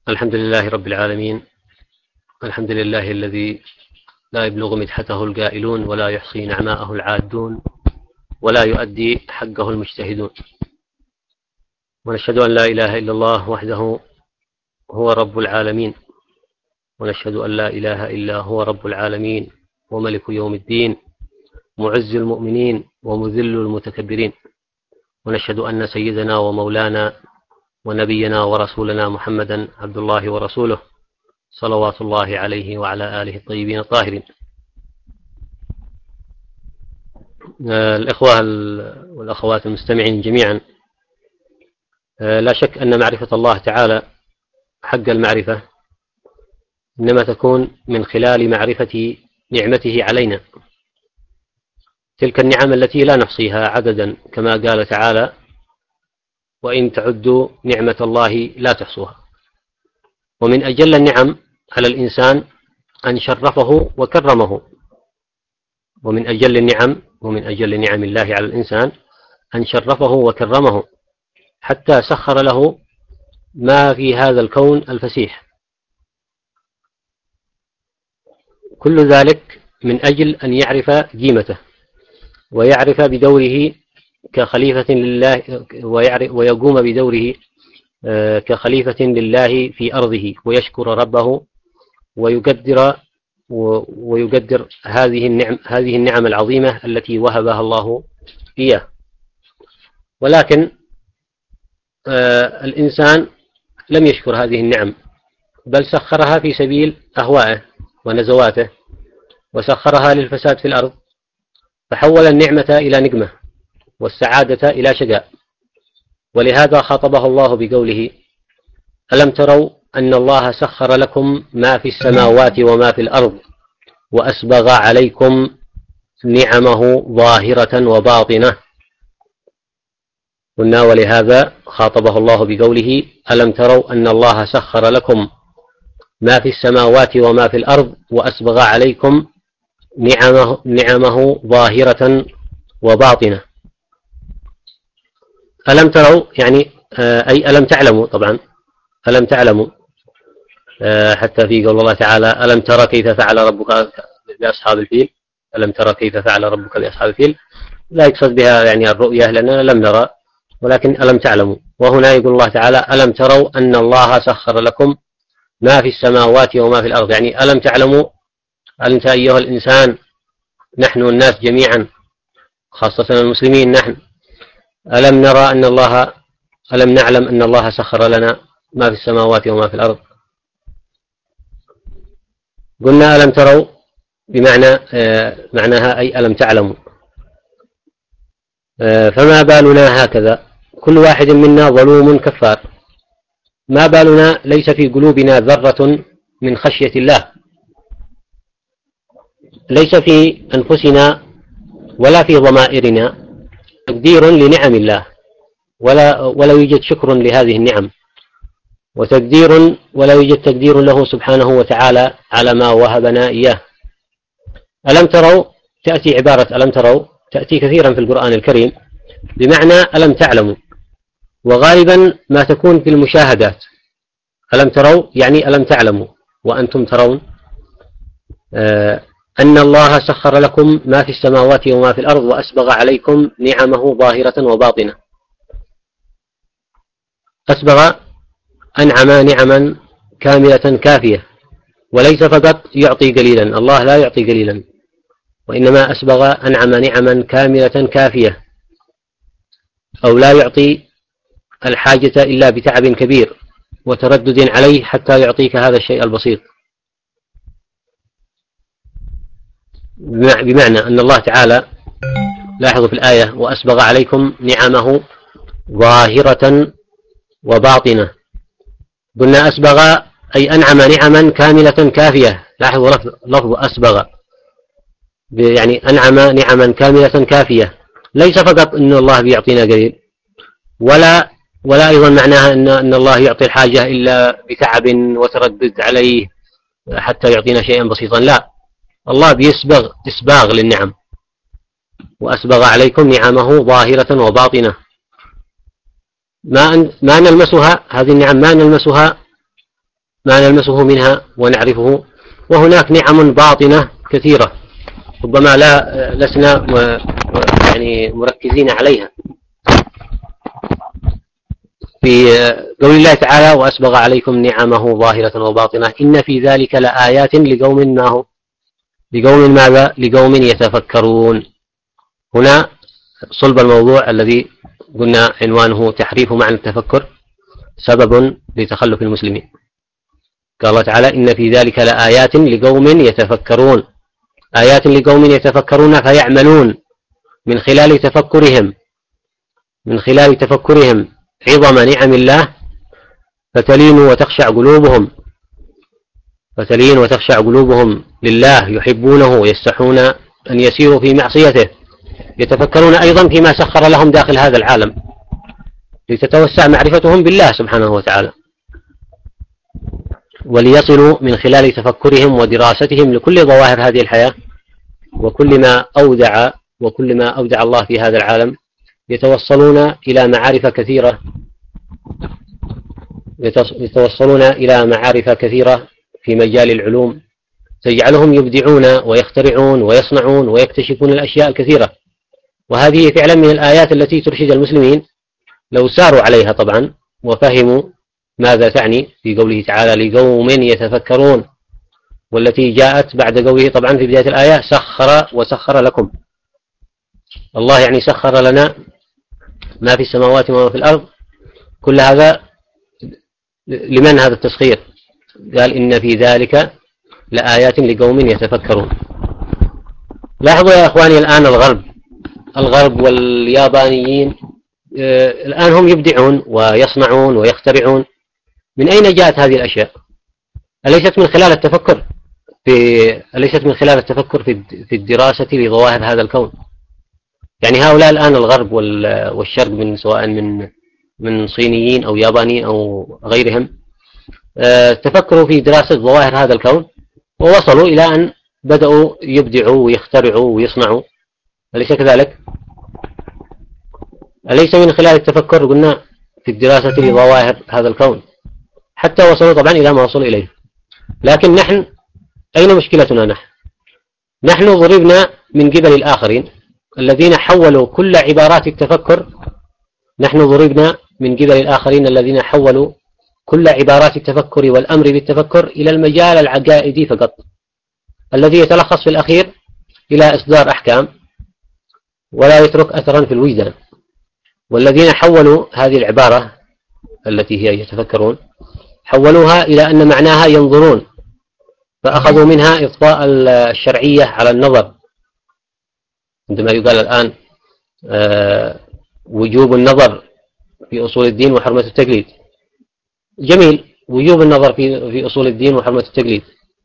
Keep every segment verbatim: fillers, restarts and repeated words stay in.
الحمد لله رب العالمين. الحمد لله الذي لا يبلغ مدحته القائلون ولا يحصي نعماءه العادون ولا يؤدي حقه المجتهدون. ونشهد أن لا إله إلا الله وحده هو رب العالمين، ونشهد أن لا إله إلا هو رب العالمين وملك يوم الدين، معز المؤمنين ومذل المتكبرين. ونشهد أن سيدنا ومولانا ونبينا ورسولنا محمدا عبد الله ورسوله، صلوات الله عليه وعلى آله الطيبين الطاهرين. الإخوة والأخوات المستمعين جميعا، لا شك أن معرفة الله تعالى حق المعرفة إنما تكون من خلال معرفة نعمته علينا، تلك النعم التي لا نحصيها عددا، كما قال تعالى: وإن تعدوا نعمة الله لا تحصوها. ومن أجل النعم على الإنسان أن شرفه وكرمه، ومن أجل النعم ومن أجل نعم الله على الإنسان أن شرفه وكرمه حتى سخر له ما في هذا الكون الفسيح. كل ذلك من أجل أن يعرف قيمته ويعرف بدوره كخليفة لله، ويقوم بدوره كخليفة لله في أرضه، ويشكر ربه ويقدر ويقدر هذه النعم هذه النعم العظيمة التي وهبها الله إياه. ولكن الإنسان لم يشكر هذه النعم، بل سخرها في سبيل أهوائه ونزواته، وسخرها للفساد في الأرض، فحول النعمة إلى نقمة والسعادة إلى شقاء. ولهذا خاطبه الله بقوله: ألم تروا أن الله سخر لكم ما في السماوات وما في الأرض وأسبغ عليكم نعمه ظاهرة وباطنة. قلنا ولهذا خاطبه الله بقوله: ألم تروا أن الله سخر لكم ما في السماوات وما في الأرض وأسبغ عليكم نعمه, نعمه ظاهرة وباطنة. ألم تروا يعني أي ألم تعلموا، طبعا ألم تعلموا، حتى في قول الله تعالى: ألم ترى كيف فعل ربك بأصحاب الفيل. ألم ترى كيف فعل ربك بأصحاب الفيل، لا يقصد بها يعني الرؤية لأننا لم نرى، ولكن ألم تعلموا. وهنا يقول الله تعالى: ألم تروا أن الله سخر لكم ما في السماوات وما في الأرض، يعني ألم تعلموا أنت أيها الإنسان، نحن الناس جميعا خاصة المسلمين نحن، ألم نرى أن الله ألم نعلم أن الله سخر لنا ما في السماوات وما في الأرض. قلنا ألم تروا بمعنى آه معناها أي ألم تعلموا. آه فما بالنا هكذا، كل واحد منا ظلوم كفار، ما بالنا ليس في قلوبنا ذرة من خشية الله، ليس في أنفسنا ولا في ضمائرنا تقدير لنعم الله، ولا ولا يوجد شكر لهذه النعم، وتقدير ولا يوجد تقدير له سبحانه وتعالى على ما وهبنا إياه. ألم تروا تأتي عبارة ألم تروا تأتي كثيرا في القرآن الكريم بمعنى ألم تعلموا، وغالبا ما تكون في المشاهدات. ألم تروا يعني ألم تعلموا وأنتم ترون آه أن الله سخر لكم ما في السماوات وما في الأرض وأسبغ عليكم نعمه ظاهرة وباطنة. أسبغ أنعم نعما كاملة كافية، وليس فقط يعطي قليلا، الله لا يعطي قليلا، وإنما أسبغ أنعم نعما كاملة كافية، أو لا يعطي الحاجة إلا بتعب كبير وتردد عليه حتى يعطيك هذا الشيء البسيط. بمعنى أن الله تعالى، لاحظوا في الآية: وأسبغ عليكم نعمه ظاهرة وباطنة. قلنا أسبغ أي أنعم نعما كاملة كافية. لاحظوا لفظ أسبغ، يعني أنعم نعما كاملة كافية، ليس فقط أن الله بيعطينا قليل، ولا ولا أيضا معناها أن أن الله يعطي الحاجة إلا بتعب وتردد عليه حتى يعطينا شيئا بسيطا، لا، الله بيسبغ إسباغ للنعم. وأسبغ عليكم نعمه ظاهرة وباطنة، ما ما نلمسها هذه النعم، ما نلمسها ما نلمسه منها ونعرفه، وهناك نعم باطنة كثيرة ربما لا لسنا يعني مركزين عليها. في قول الله تعالى: وأسبغ عليكم نعمه ظاهرة وباطنة إن في ذلك لآيات لقوم ما هو لقوم ماذا؟ لقوم يتفكرون. هنا صلب الموضوع الذي قلنا عنوانه تحريف معنى التفكر سبب لتخلف المسلمين. قال الله تعالى: إن في ذلك لآيات لقوم يتفكرون، آيات لقوم يتفكرون فيعملون من خلال تفكرهم من خلال تفكرهم عظم نعم الله فتلين وتخشع قلوبهم فتلين وتخشع قلوبهم لله، يحبونه ويستحون أن يسيروا في معصيته. يتفكرون أيضا فيما سخر لهم داخل هذا العالم لتتوسع معرفتهم بالله سبحانه وتعالى، وليصلوا من خلال تفكرهم ودراستهم لكل ظواهر هذه الحياة وكل ما أودع وكل ما أودع الله في هذا العالم، يتوصلون إلى معارف كثيرة يتوصلون إلى معارف كثيرة في مجال العلوم تجعلهم يبدعون ويخترعون ويصنعون ويكتشفون الأشياء الكثيرة. وهذه فعلا من الآيات التي ترشد المسلمين لو ساروا عليها طبعا وفهموا ماذا تعني في قوله تعالى: لقوم يتفكرون، والتي جاءت بعد قوله طبعا في بداية الآية: سخر وسخر لكم. الله يعني سخر لنا ما في السماوات وما في الأرض. كل هذا لمن هذا التسخير؟ قال: إن في ذلك لآيات لقوم يتفكرون. لاحظوا يا أخواني الآن الغرب الغرب واليابانيين الآن هم يبدعون ويصنعون ويخترعون. من أين جاءت هذه الأشياء؟ أليست من خلال التفكر في أليست من خلال التفكر في في الدراسة لظواهر هذا الكون؟ يعني هؤلاء الآن الغرب والشرق من سواء من من صينيين أو يابانيين أو غيرهم تفكروا في دراسة ظواهر هذا الكون ووصلوا إلى أن بدأوا يبدعوا ويخترعوا ويصنعوا. أليس كذلك؟ أليس من خلال التفكر قلنا في الدراسة لظواهر هذا الكون حتى وصلوا طبعا إلى ما وصلوا إليه؟ لكن نحن أين مشكلتنا؟ نحن نحن ضربنا من قبل الآخرين الذين حولوا كل عبارات التفكر نحن ضربنا من قبل الآخرين الذين حولوا كل عبارات التفكر والأمر بالتفكر إلى المجال العقائدي فقط، الذي يتلخص في الأخير إلى إصدار أحكام ولا يترك أثرا في الوجدان. والذين حولوا هذه العبارة التي هي يتفكرون حولوها إلى أن معناها ينظرون، فأخذوا منها إضفاء الشرعية على النظر، عندما يقال الآن آه وجوب النظر في أصول الدين وحرمة التقليد. جميل، وجوب النظر في في أصول الدين وحرمة التقليد،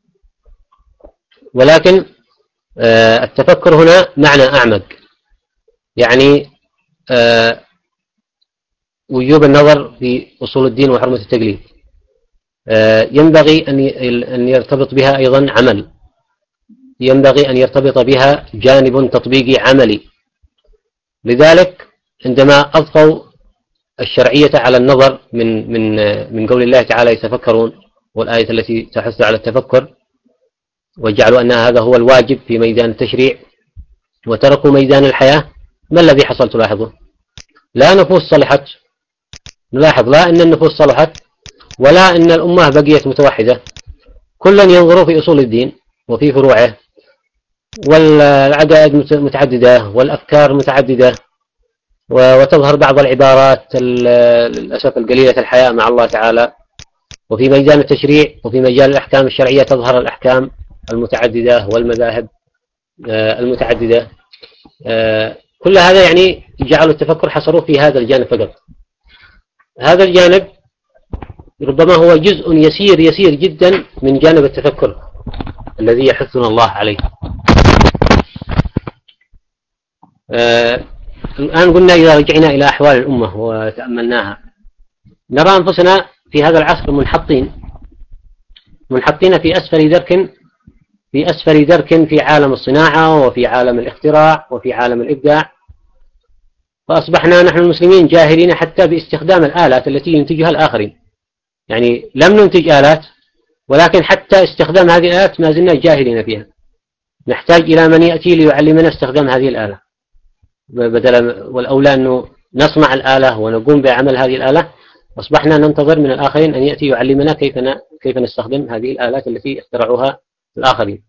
ولكن آه التفكر هنا معنى أعمق، يعني آه وجوب النظر في أصول الدين وحرمة التقليد آه ينبغي أن يرتبط بها أيضا عمل، ينبغي أن يرتبط بها جانب تطبيقي عملي. لذلك عندما أضفوا الشرعية على النظر من من من قول الله تعالى يتفكرون والآية التي تحث على التفكر، وجعلوا أن هذا هو الواجب في ميدان التشريع وتركوا ميدان الحياة، ما الذي حصل؟ تلاحظوا لا نفوس صلحت، نلاحظ لا أن النفوس صلحت ولا أن الأمة بقيت متوحدة، كلا ينظروا في أصول الدين وفي فروعه، والعقائد متعددة والأفكار متعددة، وتظهر بعض العبارات للأسف القليلة الحياء مع الله تعالى. وفي ميدان التشريع وفي مجال الأحكام الشرعية تظهر الأحكام المتعددة والمذاهب المتعددة. كل هذا يعني جعلوا التفكر حصروه في هذا الجانب فقط. هذا الجانب ربما هو جزء يسير يسير جدا من جانب التفكر الذي يحثنا الله عليه. آه الآن قلنا إذا رجعنا إلى أحوال الأمة وتأملناها نرى أنفسنا في هذا العصر منحطين منحطين في أسفل درك في أسفل درك في عالم الصناعة وفي عالم الاختراع وفي عالم الإبداع، فأصبحنا نحن المسلمين جاهلين حتى باستخدام الآلات التي ينتجها الآخرين. يعني لم ننتج آلات ولكن حتى استخدام هذه الآلات ما زلنا جاهلين فيها، نحتاج إلى من يأتي ليعلمنا استخدام هذه الآلة، بدل والأولى أنه نصنع الآلة ونقوم بعمل هذه الآلة. أصبحنا ننتظر من الآخرين أن يأتي يعلمنا كيف كيف نستخدم هذه الآلات التي اخترعوها الآخرين.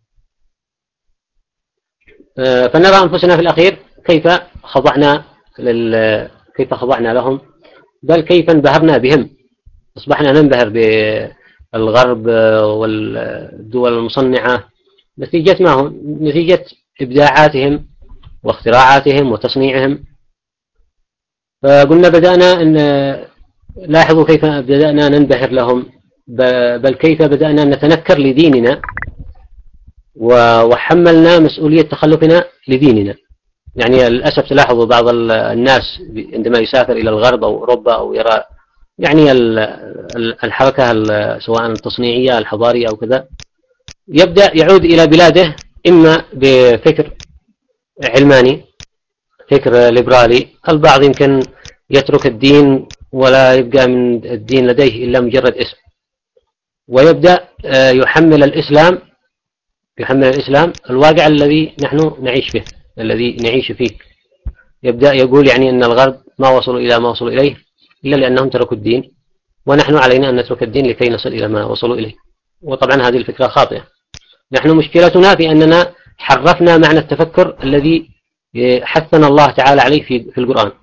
فنرى أنفسنا في الأخير كيف خضعنا لل... كيف خضعنا لهم، بل كيف انبهرنا بهم. أصبحنا ننبهر بالغرب والدول المصنعة نتيجة ما هو نتيجة إبداعاتهم واختراعاتهم وتصنيعهم. فقلنا بدأنا أن لاحظوا كيف بدأنا ننبهر لهم، بل كيف بدأنا نتنكر لديننا وحملنا مسؤولية تخلفنا لديننا. يعني للأسف تلاحظوا بعض الناس عندما يسافر إلى الغرب أو أوروبا أو يرى يعني الحركة سواء التصنيعية الحضارية أو كذا، يبدأ يعود إلى بلاده إما بفكر علماني، فكر ليبرالي. البعض يمكن يترك الدين ولا يبقى من الدين لديه إلا مجرد اسم، ويبدأ يحمل الإسلام يحمل الإسلام الواقع الذي نحن نعيش فيه الذي نعيش فيه. يبدأ يقول يعني أن الغرب ما وصلوا إلى ما وصلوا إليه إلا لأنهم تركوا الدين، ونحن علينا أن نترك الدين لكي نصل إلى ما وصلوا إليه. وطبعا هذه الفكرة خاطئة. نحن مشكلتنا في أننا حرفنا معنى التفكر الذي حثنا الله تعالى عليه في القرآن.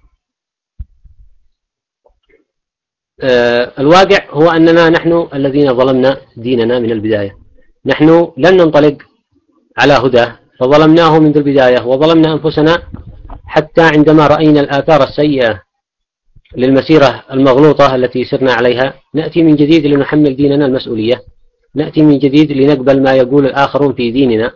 الواقع هو أننا نحن الذين ظلمنا ديننا من البداية. نحن لن ننطلق على هداه فظلمناه منذ البداية، وظلمنا أنفسنا حتى عندما رأينا الآثار السيئة للمسيرة المغلوطة التي سرنا عليها نأتي من جديد لنحمل ديننا المسؤولية، نأتي من جديد لنقبل ما يقول الآخرون في ديننا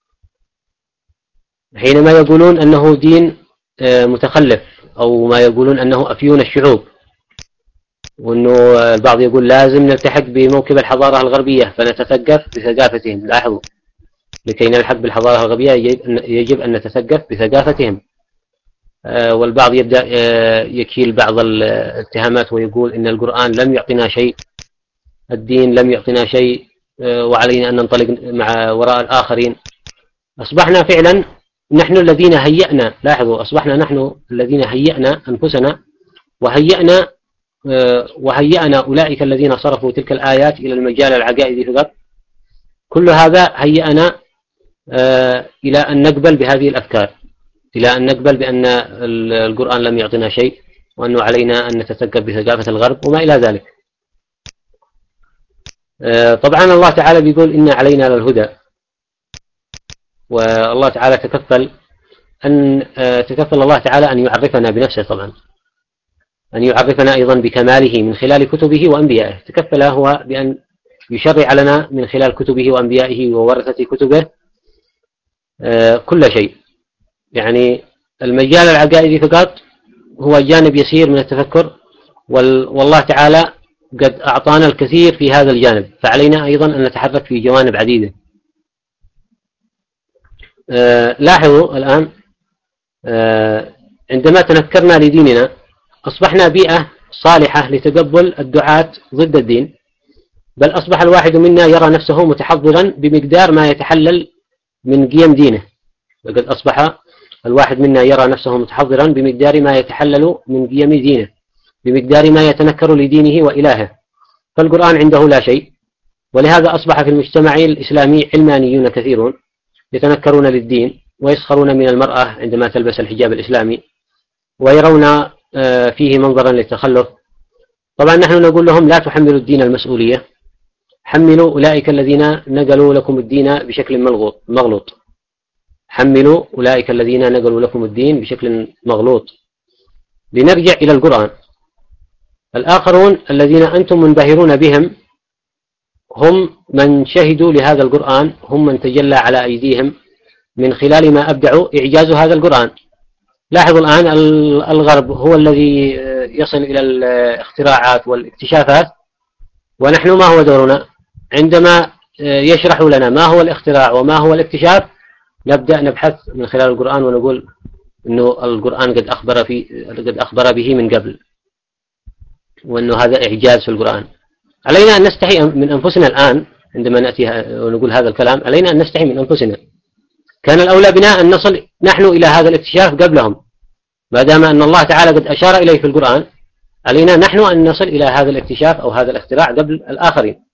حينما يقولون أنه دين متخلف، أو ما يقولون أنه أفيون الشعوب، وأنه البعض يقول لازم نلتحق بموكب الحضارة الغربية فنتثقف بثقافتهم. لاحظوا، لكي نلحق بالحضارة الغربية يجب أن نتثقف بثقافتهم. والبعض يبدأ يكيل بعض الاتهامات ويقول إن القرآن لم يعطينا شيء، الدين لم يعطينا شيء، وعلينا أن ننطلق مع وراء الآخرين. أصبحنا فعلا نحن الذين هيئنا، لاحظوا، أصبحنا نحن الذين هيئنا أنفسنا وهيئنا وهيئنا أولئك الذين صرفوا تلك الآيات إلى المجال العقائدي فقط. كل هذا هيئنا إلى أن نقبل بهذه الأفكار، إلى أن نقبل بأن القرآن لم يعطينا شيء، وأنه علينا أن نتثقف بثقافة الغرب وما إلى ذلك. طبعا الله تعالى بيقول إن علينا للهدى، والله تعالى تكفل أن تكفل الله تعالى أن يعرفنا بنفسه، طبعا أن يعرفنا أيضا بكماله من خلال كتبه وأنبيائه. تكفل هو بأن يشرع لنا من خلال كتبه وأنبيائه وورثة كتبه كل شيء. يعني المجال العقائدي فقط هو جانب يسير من التفكر، والله تعالى قد أعطانا الكثير في هذا الجانب، فعلينا أيضا أن نتحرك في جوانب عديدة. لاحظوا الآن عندما تنكرنا لديننا أصبحنا بيئة صالحة لتقبل الدعاة ضد الدين، بل أصبح الواحد منا يرى نفسه متحضرا بمقدار ما يتحلل من قيم دينه. لقد أصبح الواحد منا يرى نفسه متحضرا بمقدار ما يتحلل من قيم دينه، بمقدار ما يتنكر لدينه وإلهه. فالقرآن عنده لا شيء، ولهذا أصبح في المجتمع الإسلامي علمانيون كثيرون يتنكرون للدين ويسخرون من المرأة عندما تلبس الحجاب الإسلامي، ويرون فيه منظرا للتخلف. طبعا نحن نقول لهم لا تحملوا الدين المسؤولية، حملوا أولئك الذين نقلوا لكم الدين بشكل مغلوط، حملوا أولئك الذين نقلوا لكم الدين بشكل مغلوط. لنرجع إلى القرآن. الآخرون الذين أنتم منبهرون بهم هم من شهدوا لهذا القرآن، هم من تجلى على أيديهم من خلال ما أبدعوا إعجاز هذا القرآن. لاحظوا الآن الغرب هو الذي يصل إلى الاختراعات والاكتشافات، ونحن ما هو دورنا؟ عندما يشرحوا لنا ما هو الاختراع وما هو الاكتشاف نبدأ نبحث من خلال القرآن ونقول إنه القرآن قد أخبر, في قد أخبر به من قبل، وأنه هذا إعجاز في القرآن. علينا أن نستحي من أنفسنا الآن عندما نأتي ونقول هذا الكلام علينا أن نستحي من أنفسنا. كان الأولى بنا أن نصل نحن إلى هذا الاكتشاف قبلهم، ما دام أن الله تعالى قد أشار إليه في القرآن، علينا نحن أن نصل إلى هذا الاكتشاف أو هذا الاختراع قبل الآخرين.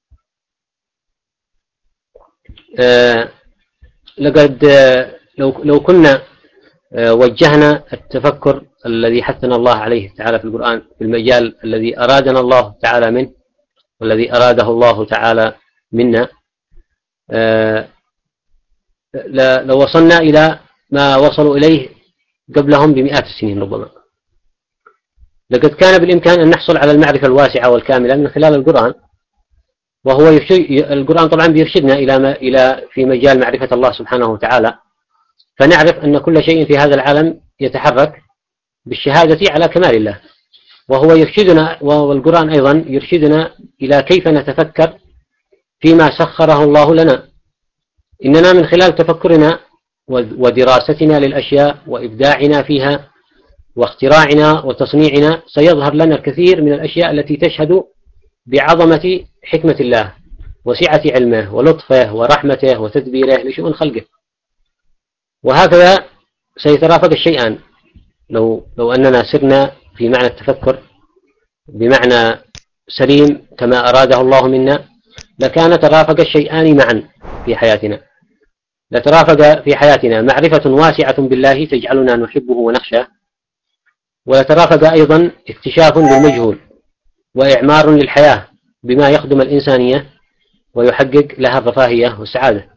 آه لقد آه لو, لو كنا آه وجهنا التفكر الذي حثنا الله عليه تعالى في القرآن في المجال الذي أرادنا الله تعالى منه والذي أراده الله تعالى منا، آه لو وصلنا إلى ما وصلوا إليه قبلهم بمئات السنين ربما. لقد كان بالإمكان أن نحصل على المعرفة الواسعة والكاملة من خلال القرآن، وهو القرآن طبعا بيرشدنا إلى ما إلى في مجال معرفة الله سبحانه وتعالى، فنعرف أن كل شيء في هذا العالم يتحرك بالشهادة على كمال الله، وهو يرشدنا، والقرآن أيضا يرشدنا إلى كيف نتفكر فيما سخره الله لنا. إننا من خلال تفكرنا ودراستنا للأشياء وإبداعنا فيها واختراعنا وتصنيعنا سيظهر لنا الكثير من الأشياء التي تشهد بعظمة حكمة الله وسعة علمه ولطفه ورحمته وتدبيره لشؤون خلقه. وهكذا سيترافق الشيئان. لو, لو أننا سرنا في معنى التفكر بمعنى سليم كما أراده الله منا، لكان ترافق الشيئان معا في حياتنا، لترافق في حياتنا معرفة واسعة بالله تجعلنا نحبه ونخشاه، ويترافق أيضا اكتشاف للمجهول وإعمار للحياة بما يخدم الإنسانية ويحقق لها الرفاهية والسعادة.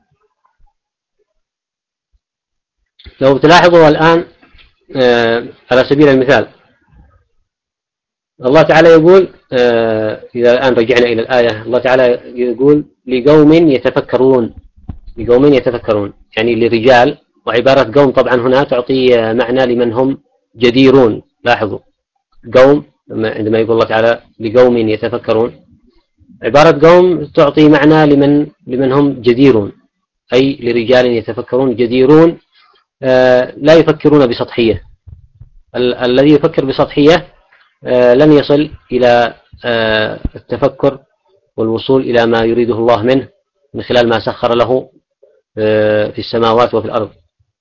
لو تلاحظوا الآن على سبيل المثال الله تعالى يقول، إذا الآن رجعنا إلى الآية، الله تعالى يقول لقوم يتفكرون، لقوم يتفكرون يعني لرجال، وعبارة قوم طبعا هنا تعطي معنى لمن هم جديرون. لاحظوا قوم عندما يقول الله تعالى لقوم يتفكرون، عبارة قوم تعطي معنى لمن لمن هم جديرون، أي لرجال يتفكرون جديرون لا يفكرون بسطحية. الذي يفكر بسطحية لن يصل إلى التفكر والوصول إلى ما يريده الله منه من خلال ما سخر له في السماوات وفي الأرض.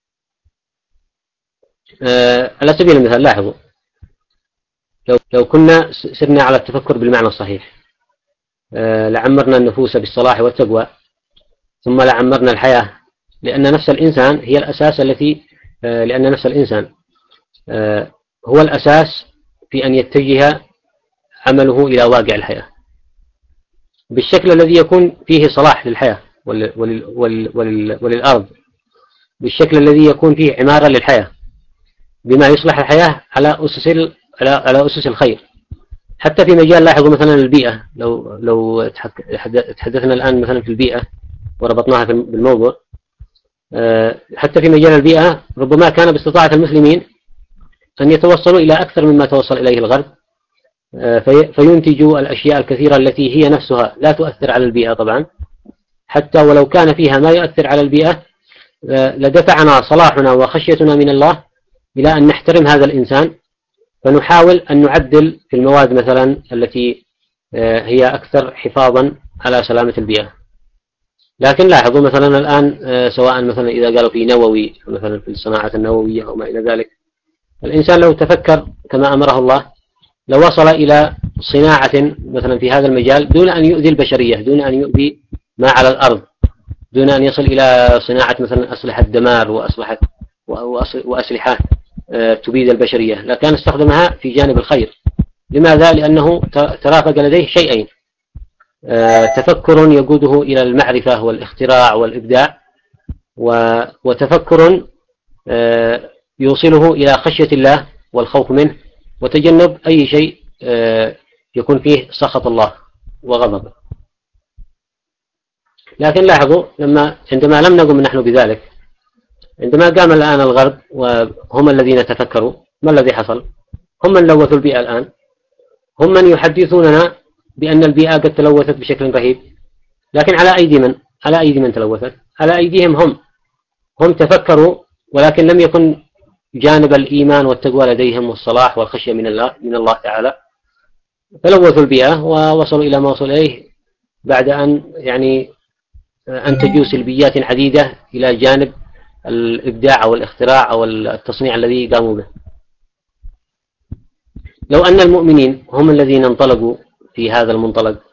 على سبيل المثال لاحظوا لو, لو كنا سرنا على التفكر بالمعنى الصحيح لعمرنا النفوس بالصلاح والتقوى، ثم لعمرنا الحياة، لأن نفس الإنسان هي الأساس التي لأن نفس الإنسان هو الأساس في أن يتجه عمله إلى واقع الحياة بالشكل الذي يكون فيه صلاح للحياة ولل ولل ولل وللأرض، بالشكل الذي يكون فيه عمارة للحياة بما يصلح الحياة على أسس على على أسس الخير. حتى في مجال لاحظوا مثلا البيئة، لو لو تحدثنا الآن مثلا في البيئة وربطناها بالموضوع، حتى في مجال البيئة ربما كان باستطاعة المسلمين أن يتوصلوا إلى أكثر مما توصل إليه الغرب، فينتجوا الأشياء الكثيرة التي هي نفسها لا تؤثر على البيئة طبعا، حتى ولو كان فيها ما يؤثر على البيئة لدفعنا صلاحنا وخشيتنا من الله إلى أن نحترم هذا الإنسان، فنحاول أن نعدل في المواد مثلا التي هي أكثر حفاظا على سلامة البيئة. لكن لاحظوا مثلا الآن سواء مثلا إذا قالوا في نووي مثلا في الصناعة النووية أو ما إلى ذلك، الإنسان لو تفكر كما أمره الله لو وصل إلى صناعة مثلا في هذا المجال دون أن يؤذي البشرية، دون أن يؤذي ما على الأرض، دون أن يصل إلى صناعة مثلا أسلحة دمار وأسلحة وأسلحة تبيد البشرية، لكان استخدمها في جانب الخير. لماذا؟ لأنه ترافق لديه شيئين: تفكر يقوده إلى المعرفة والاختراع والإبداع، وتفكر يوصله إلى خشية الله والخوف منه وتجنب أي شيء يكون فيه سخط الله وغضبه. لكن لاحظوا لما عندما لم نقم نحن بذلك، عندما قام الآن الغرب وهم الذين تفكروا، ما الذي حصل؟ هم من لوثوا البيئة الآن، هم من يحدثوننا بأن البيئة قد تلوثت بشكل رهيب، لكن على أيدي من؟ على أيدي من تلوثت؟ على أيديهم هم. هم تفكروا ولكن لم يكن جانب الإيمان والتقوى لديهم والصلاح والخشية من الله من الله تعالى، فلوثوا البيئة ووصلوا إلى ما وصلوا إليه بعد أن يعني أنتجوا سلبيات عديدة إلى جانب الإبداع أو الاختراع أو التصنيع الذي قاموا به. لو أن المؤمنين هم الذين انطلقوا في هذا المنطلق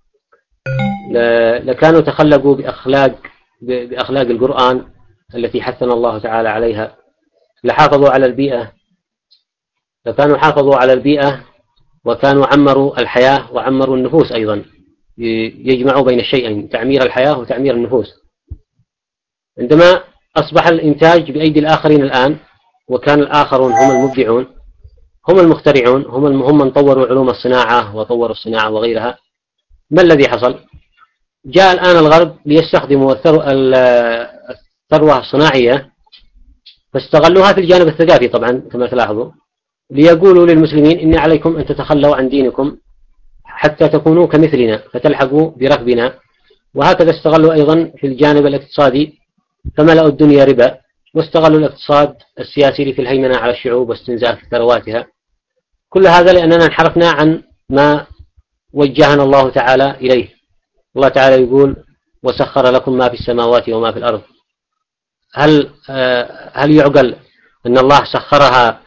لكانوا تخلقوا بأخلاق بأخلاق القرآن التي حثنا الله تعالى عليها، لحافظوا على البيئة، لكانوا حافظوا على البيئة وكانوا عمروا الحياة وعمروا النفوس أيضا، يجمعوا بين الشيئين، تعمير الحياة وتعمير النفوس. عندما أصبح الإنتاج بأيدي الآخرين الآن، وكان الآخرون هم المبدعون هم المخترعون هم هم من طوروا علوم الصناعة وطوروا الصناعة وغيرها، ما الذي حصل؟ جاء الآن الغرب ليستخدموا الثروة الصناعية فاستغلوها في الجانب الثقافي طبعا كما تلاحظوا، ليقولوا للمسلمين إن عليكم أن تتخلوا عن دينكم حتى تكونوا كمثلنا فتلحقوا بركبنا. وهكذا استغلوا أيضا في الجانب الاقتصادي فملأوا الدنيا ربا، واستغلوا الاقتصاد السياسي في الهيمنة على الشعوب واستنزاف ثرواتها. كل هذا لأننا انحرفنا عن ما وجهنا الله تعالى إليه. الله تعالى يقول وسخر لكم ما في السماوات وما في الأرض. هل هل يعقل أن الله سخرها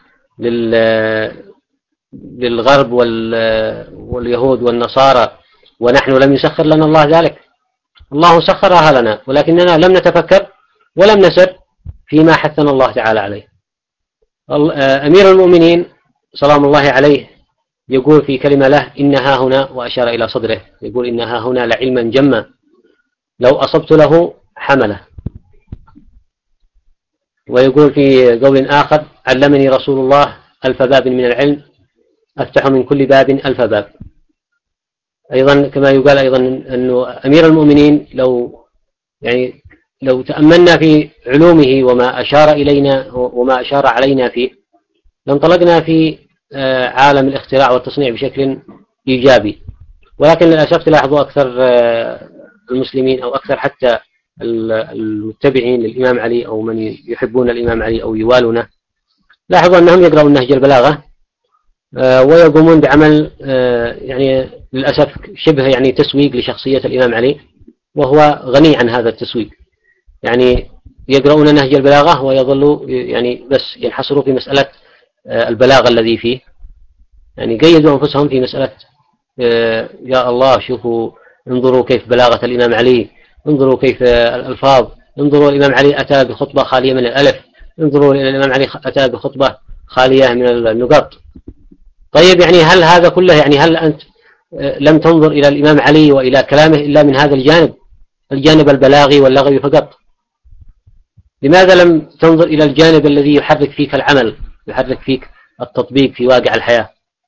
للغرب واليهود والنصارى ونحن لم يسخر لنا الله ذلك؟ الله سخرها لنا ولكننا لم نتفكر ولم نسر فيما حثنا الله تعالى عليه. أمير المؤمنين سلام الله عليه يقول في كلمة له إنها هنا، وأشار إلى صدره، يقول إنها هنا لعلما جما لو أصبت له حمله. ويقول في قول آخر علمني رسول الله ألف باب من العلم أفتح من كل باب ألف باب. أيضا كما يقال أيضا أنه أمير المؤمنين لو يعني لو تأملنا في علومه وما أشار إلينا وما أشار علينا فيه لانطلقنا في عالم الاختراع والتصنيع بشكل إيجابي. ولكن للأسف تلاحظوا أكثر المسلمين أو أكثر حتى المتبعين للإمام علي أو من يحبون الإمام علي أو يوالونه، لاحظوا أنهم يقرؤون نهج البلاغة ويقومون بعمل يعني للأسف شبه يعني تسويق لشخصية الإمام علي، وهو غني عن هذا التسويق. يعني يقرؤون نهج البلاغة ويظلوا يعني بس ينحصروا في مسألة البلاغة الذي فيه، يعني قيدوا أنفسهم في مسألة يا الله شوفوا انظروا كيف بلاغة الإمام علي، انظروا كيف الألفاظ، انظروا الإمام علي أتى بخطبة خالية من الألف، انظروا الإمام علي أتى بخطبة خالية من النقاط. طيب يعني هل هذا كله يعني هل أنت لم تنظر إلى الإمام علي وإلى كلامه إلا من هذا الجانب الجانب البلاغي واللغوي فقط؟ لماذا لم تنظر إلى الجانب الذي يحرك فيك العمل، يحرك فيك التطبيق في واقع الحياة؟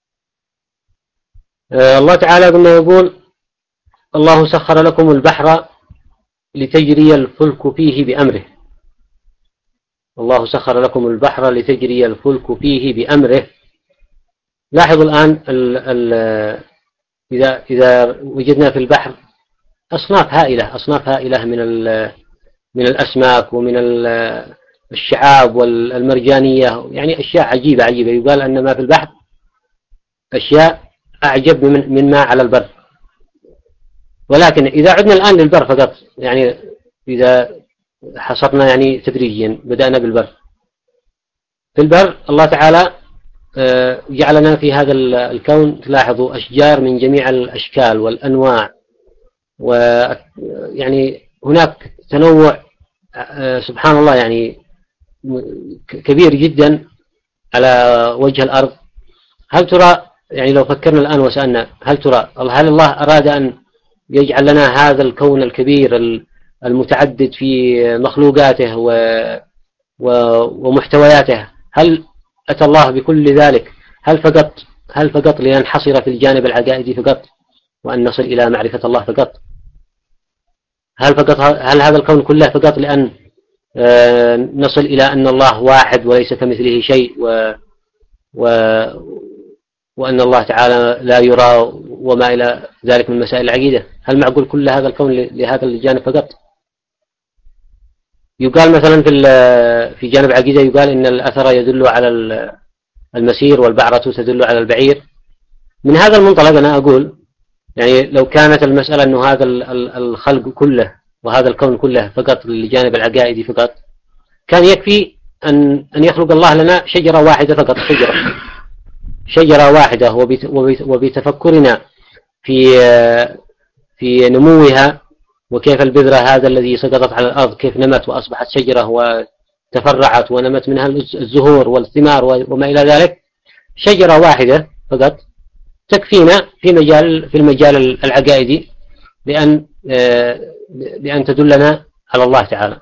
الله تعالى قلنا يقول الله سخر لكم البحر لتجري الفلك فيه بأمره. الله سخر لكم البحر لتجري الفلك فيه بأمره. لاحظوا الآن ال ال إذا إذا وجدنا في البحر أصناف هائلة أصناف هائلة من من الأسماك ومن الشعاب والمرجانية، يعني أشياء عجيبة عجيبة. يقال أن ما في البحر أشياء أعجب من من ما على البر. ولكن إذا عدنا الآن للبر فقط، يعني إذا حصرنا يعني تدريجيا بدأنا بالبر. في البر الله تعالى جعلنا في هذا الكون تلاحظوا أشجار من جميع الأشكال والأنواع، ويعني هناك تنوع سبحان الله يعني كبير جدا على وجه الأرض. هل ترى يعني لو فكرنا الآن وسألنا هل ترى هل الله أراد أن يجعل لنا هذا الكون الكبير المتعدد في مخلوقاته ومحتوياته، هل أتى الله بكل ذلك هل فقط هل فقط لننحصر في الجانب العقائدي فقط وأن نصل إلى معرفة الله فقط؟ هل فقط هل هذا الكون كله فقط لأن نصل إلى أن الله واحد وليس كمثله شيء و و وأن الله تعالى لا يرى وما إلى ذلك من مسائل العقيدة؟ هل معقول كل هذا الكون لهذا الجانب فقط؟ يقال مثلا في في جانب العقيدة يقال إن الأثر يدل على المسير والبعرة تدل على البعير. من هذا المنطلق أنا أقول يعني لو كانت المسألة أنه هذا الخلق كله وهذا الكون كله فقط للجانب العقائدي فقط، كان يكفي أن أن يخلق الله لنا شجرة واحدة فقط، شجرة شجرة واحدة، وبتفكرنا في في نموها، وكيف البذرة هذا الذي سقطت على الأرض كيف نمت وأصبحت شجرة وتفرعت ونمت منها الزهور والثمار وما إلى ذلك، شجرة واحدة فقط تكفينا في مجال في المجال العقائدي بأن بأن تدلنا على الله تعالى.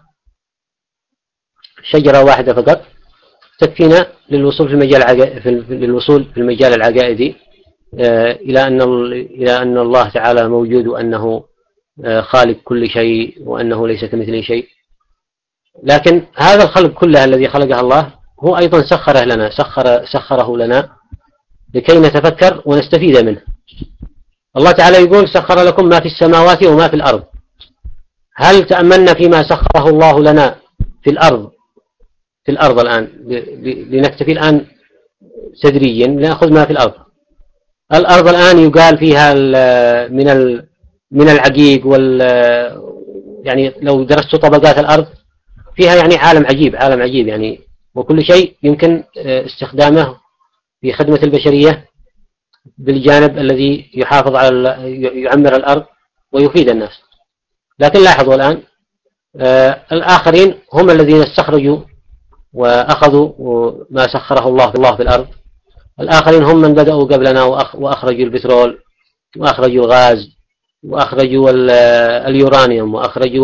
شجرة واحدة فقط تكفينا للوصول في المجال في للوصول في المجال العقائدي إلى أن إلى أن الله تعالى موجود، وأنه خالق كل شيء، وأنه ليس كمثله شيء. لكن هذا الخلق كله الذي خلقه الله هو أيضا سخره لنا سخر سخره لنا لكي نتفكر ونستفيد منه. الله تعالى يقول: سخر لكم ما في السماوات وما في الأرض. هل تأملنا فيما سخره الله لنا في الأرض في الأرض الآن؟ لنكتفي الآن تدريجيا، نأخذ ما في الأرض. الأرض الآن يقال فيها من من العقيق وال يعني لو درست طبقات الأرض فيها يعني عالم عجيب عالم عجيب يعني، وكل شيء يمكن استخدامه في خدمة البشرية بالجانب الذي يحافظ على يعمر الأرض ويفيد الناس. لكن لاحظوا الآن الآخرين هم الذين استخرجوا وأخذوا ما سخره الله الله في الأرض. الآخرين هم من بدأوا قبلنا وأخرجوا البترول، وأخرجوا الغاز، وأخرجوا اليورانيوم، وأخرجوا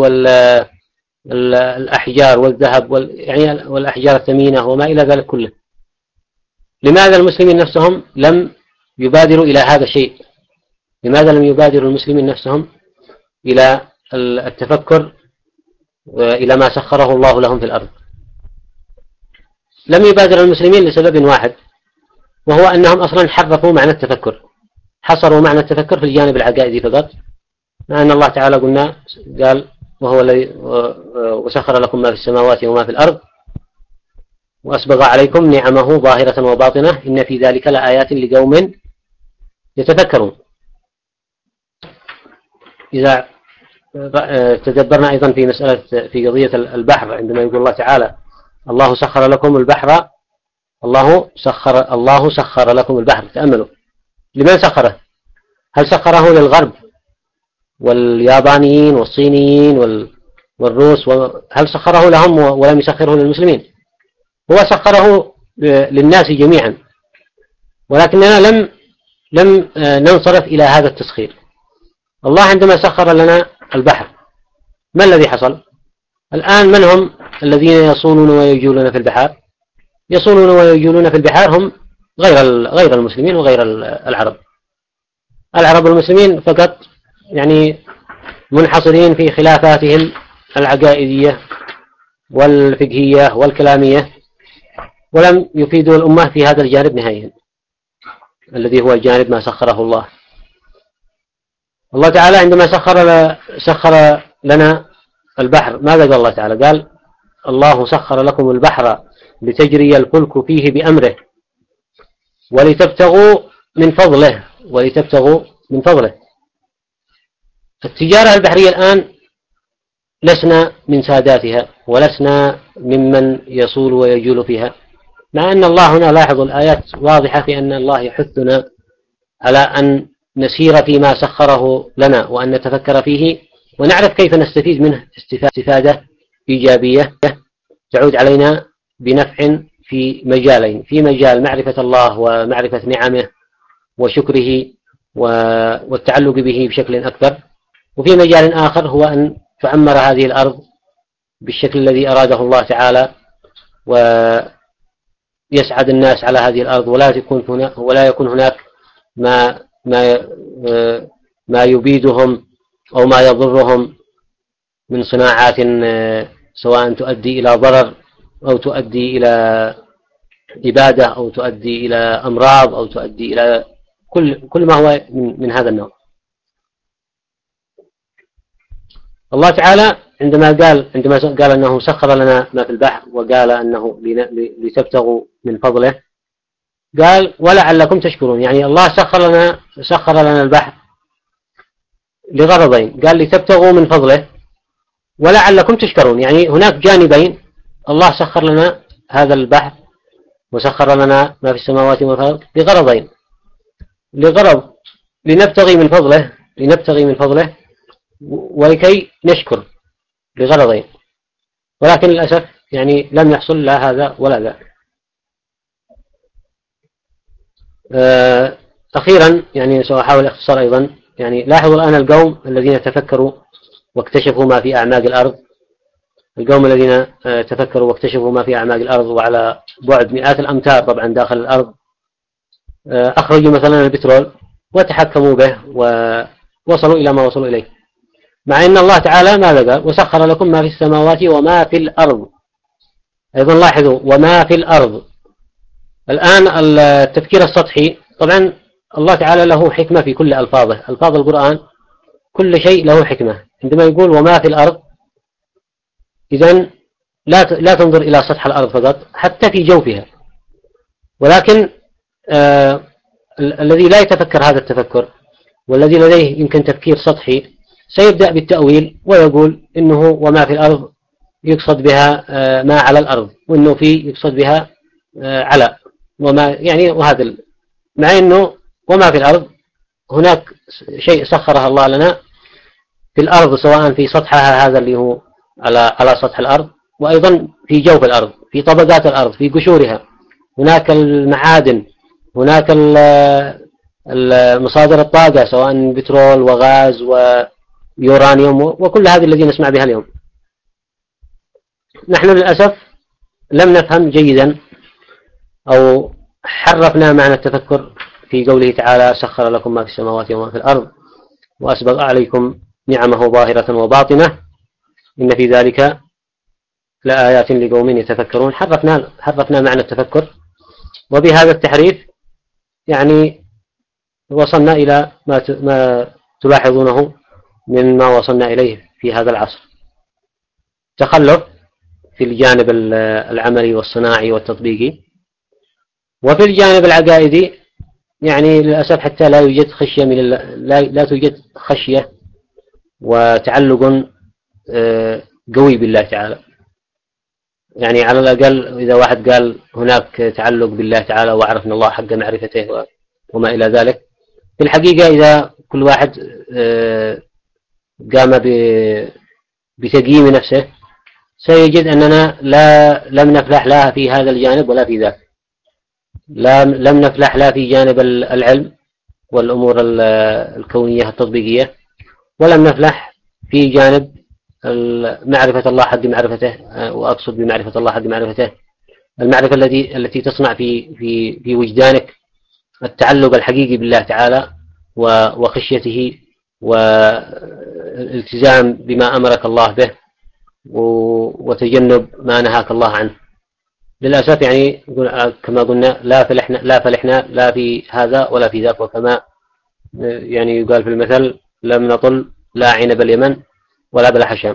الأحجار والذهب وال يعني والأحجار الثمينة وما إلى ذلك كله. لماذا المسلمين نفسهم لم يبادروا إلى هذا الشيء؟ لماذا لم يبادر المسلمين نفسهم إلى التفكر إلى ما سخره الله لهم في الأرض؟ لم يبادر المسلمين لسبب واحد، وهو أنهم أصلا حرفوا معنى التفكر، حصروا معنى التفكر في الجانب العقائدي فقط، مع أن الله تعالى قلنا قال: وهو الذي وسخر لكم ما في السماوات وما في الأرض وأسبغ عليكم نعمه ظاهرة وباطنة إن في ذلك لآيات لقوم يتفكرون. إذا تدبرنا أيضا في مسألة في قضية البحر، عندما يقول الله تعالى: الله سخر لكم البحر، الله سخر الله سخر لكم البحر. تأملوا، لمن سخره؟ هل سخره للغرب واليابانيين والصينيين والروس؟ هل سخره لهم ولم يسخره للمسلمين؟ هو سخره للناس جميعا، ولكننا لم لم ننصرف إلى هذا التسخير. الله عندما سخر لنا البحر ما الذي حصل؟ الآن من هم الذين يصونون ويجولون في البحار؟ يصونون ويجولون في البحار هم غير غير المسلمين وغير العرب. العرب والمسلمين فقط يعني منحصرين في خلافاتهم العقائدية والفقهية والكلامية، ولم يفيدوا الأمة في هذا الجانب نهائيا الذي هو الجانب ما سخره الله. الله تعالى عندما سخر سخر لنا البحر ماذا قال الله تعالى؟ قال: الله سخر لكم البحر لتجري الفلك فيه بأمره ولتبتغوا من فضله ولتبتغوا من فضله. التجارة البحرية الآن لسنا من ساداتها ولسنا ممن يصول ويجول فيها، مع أن الله هنا لاحظوا الآيات واضحة في أن الله يحثنا على أن نسير فيما سخره لنا وأن نتفكر فيه ونعرف كيف نستفيد منه استفادة إيجابية تعود علينا بنفع في مجالين: في مجال معرفة الله ومعرفة نعمه وشكره والتعلق به بشكل أكبر، وفي مجال آخر هو أن تعمر هذه الأرض بالشكل الذي أراده الله تعالى ويسعد الناس على هذه الأرض، ولا يكون هناك ولا يكون هناك ما ما ما يبيدهم أو ما يضرهم من صناعات سواء تؤدي إلى ضرر أو تؤدي إلى إبادة أو تؤدي إلى أمراض أو تؤدي إلى كل كل ما هو من هذا النوع. الله تعالى عندما قال عندما قال أنه سخر لنا ما في البحر وقال أنه لتبتغوا من فضله، قال: ولعلكم تشكرون. يعني الله سخر لنا سخر لنا البحر لغرضين: قال لتبتغوا من فضله ولعلكم تشكرون. يعني هناك جانبين، الله سخر لنا هذا البحر وسخر لنا ما في السماوات وما في الأرض لغرضين: لغرض لنبتغي من فضله لنبتغي من فضله ولكي نشكر، لغرضين. ولكن للأسف يعني لم يحصل لا هذا ولا ذاك. أخيرا يعني سأحاول اختصار أيضا. يعني لاحظوا الآن القوم الذين تفكروا واكتشفوا ما في أعماق الأرض القوم الذين تفكروا واكتشفوا ما في أعماق الأرض وعلى بعد مئات الأمتار طبعا داخل الأرض، أخرجوا مثلا البترول وتحكموا به ووصلوا إلى ما وصلوا إليه، مع أن الله تعالى ماذا قال؟ وسخر لكم ما في السماوات وما في الأرض. أيضا لاحظوا وما في الأرض. الآن التفكير السطحي، طبعا الله تعالى له حكمة في كل ألفاظه، ألفاظ القرآن كل شيء له حكمة. عندما يقول وما في الأرض، إذن لا لا تنظر إلى سطح الأرض فقط، حتى في جوفها. ولكن آه الذي لا يتفكر هذا التفكر والذي لديه يمكن تفكير سطحي سيبدأ بالتأويل ويقول إنه وما في الأرض يقصد بها آه ما على الأرض، وإنه في يقصد بها آه على وما يعني وهذا، مع إنه وما في الأرض هناك شيء سخرها الله لنا في الأرض، سواء في سطحها هذا اللي هو على على سطح الأرض، وأيضا في جوف الأرض، في طبقات الأرض، في قشورها. هناك المعادن، هناك مصادر الطاقة سواء بترول وغاز ويورانيوم وكل هذه الذي نسمع بها اليوم. نحن للأسف لم نفهم جيدا أو حرفنا معنى التفكر في قوله تعالى سخر لكم ما في السماوات وما في الأرض وأسبغ عليكم نعمه ظاهرة وباطنة إن في ذلك لآيات لقوم يتفكرون. حرفنا حرفنا معنى التفكر، وبهذا التحريف يعني وصلنا إلى ما ما تلاحظونه مما وصلنا إليه في هذا العصر: تخلف في الجانب العملي والصناعي والتطبيقي، وفي الجانب العقائدي يعني للأسف حتى لا يوجد خشية من لا, لا توجد خشية وتعلق قوي بالله تعالى. يعني على الأقل إذا واحد قال هناك تعلق بالله تعالى وعرفنا الله حق معرفته وما إلى ذلك، في الحقيقة إذا كل واحد قام بتقييم نفسه سيجد أننا لا لم نفلح لا في هذا الجانب ولا في ذاك. لم نفلح لا في جانب العلم والأمور الكونية التطبيقية، ولم نفلح في جانب معرفة الله حق معرفته. وأقصد بمعرفة الله حق معرفته المعرفة التي التي تصنع في في في وجدانك التعلق الحقيقي بالله تعالى وخشيته والالتزام بما أمرك الله به وتجنب ما نهاك الله عنه. للأسف يعني كما قلنا لا فلحنا لا فلحنا لا في هذا ولا في ذاك، وكما يعني يقال في المثل لم نطل لا عنب اليمن ولا بلح الشام.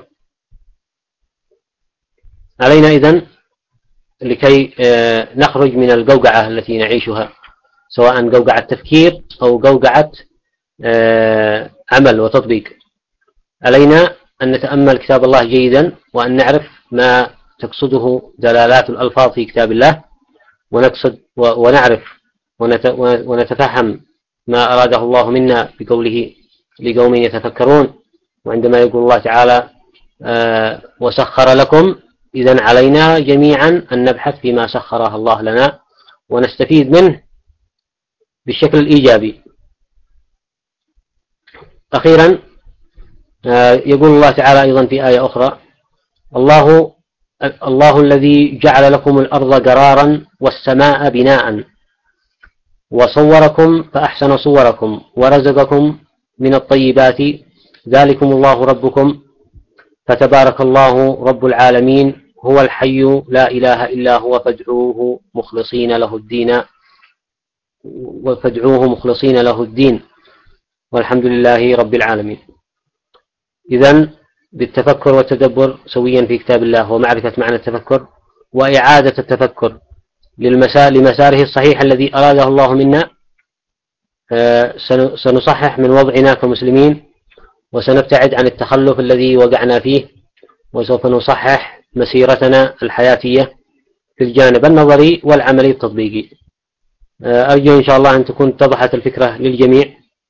علينا إذن لكي نخرج من القوقعة التي نعيشها، سواء قوقعة تفكير أو قوقعة عمل وتطبيق، علينا أن نتأمل كتاب الله جيدا وأن نعرف ما تقصده دلالات الألفاظ في كتاب الله، ونقصد ونعرف ونتفهم ما أراده الله منا بقوله لقوم يتفكرون. وعندما يقول الله تعالى وسخر لكم، إذن علينا جميعا أن نبحث فيما سخره الله لنا ونستفيد منه بالشكل الإيجابي. أخيرا يقول الله تعالى أيضا في آية أخرى: الله الله الذي جعل لكم الأرض قرارا والسماء بناء وصوركم فأحسن صوركم ورزقكم من الطيبات ذلكم الله ربكم فتبارك الله رب العالمين هو الحي لا إله إلا هو فادعوه مخلصين له الدين وفادعوه مخلصين له الدين والحمد لله رب العالمين. إذن بالتفكر والتدبر سويا في كتاب الله ومعرفة معنى التفكر وإعادة التفكر لمساره الصحيح الذي أراده الله منا، سنصحح من وضعنا كمسلمين وسنبتعد عن التخلف الذي وقعنا فيه وسوف نصحح مسيرتنا الحياتية في الجانب النظري والعملي التطبيقي. أرجو إن شاء الله أن تكون اتضحت الفكرة للجميع،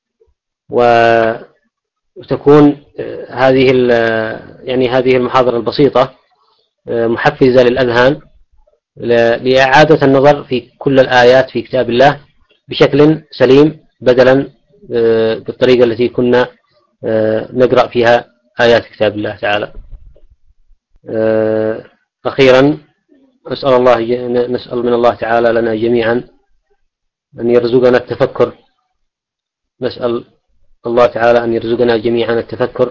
وتكون هذه يعني هذه المحاضرة البسيطة محفزة للأذهان لإعادة النظر في كل الآيات في كتاب الله بشكل سليم، بدلا بالطريقة التي كنا نقرأ فيها آيات كتاب الله تعالى. أخيرا نسأل الله نسأل من الله تعالى لنا جميعا أن يرزقنا التفكر نسأل الله تعالى أن يرزقنا جميعا التفكر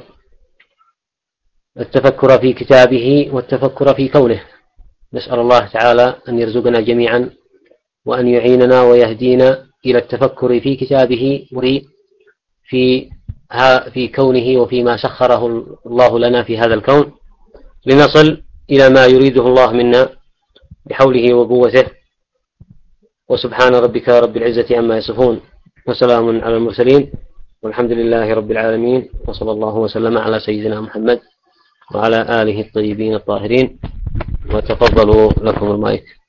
التفكر في كتابه والتفكر في كونه. نسأل الله تعالى أن يرزقنا جميعا وأن يعيننا ويهدينا إلى التفكر في كتابه وفي في كونه وفيما سخره الله لنا في هذا الكون، لنصل إلى ما يريده الله منا بحوله وقوته. وسبحان ربك رب العزة عما يصفون، وسلام على المرسلين، والحمد لله رب العالمين، وصلى الله وسلم على سيدنا محمد وعلى آله الطيبين الطاهرين. وتفضلوا لكم المايك.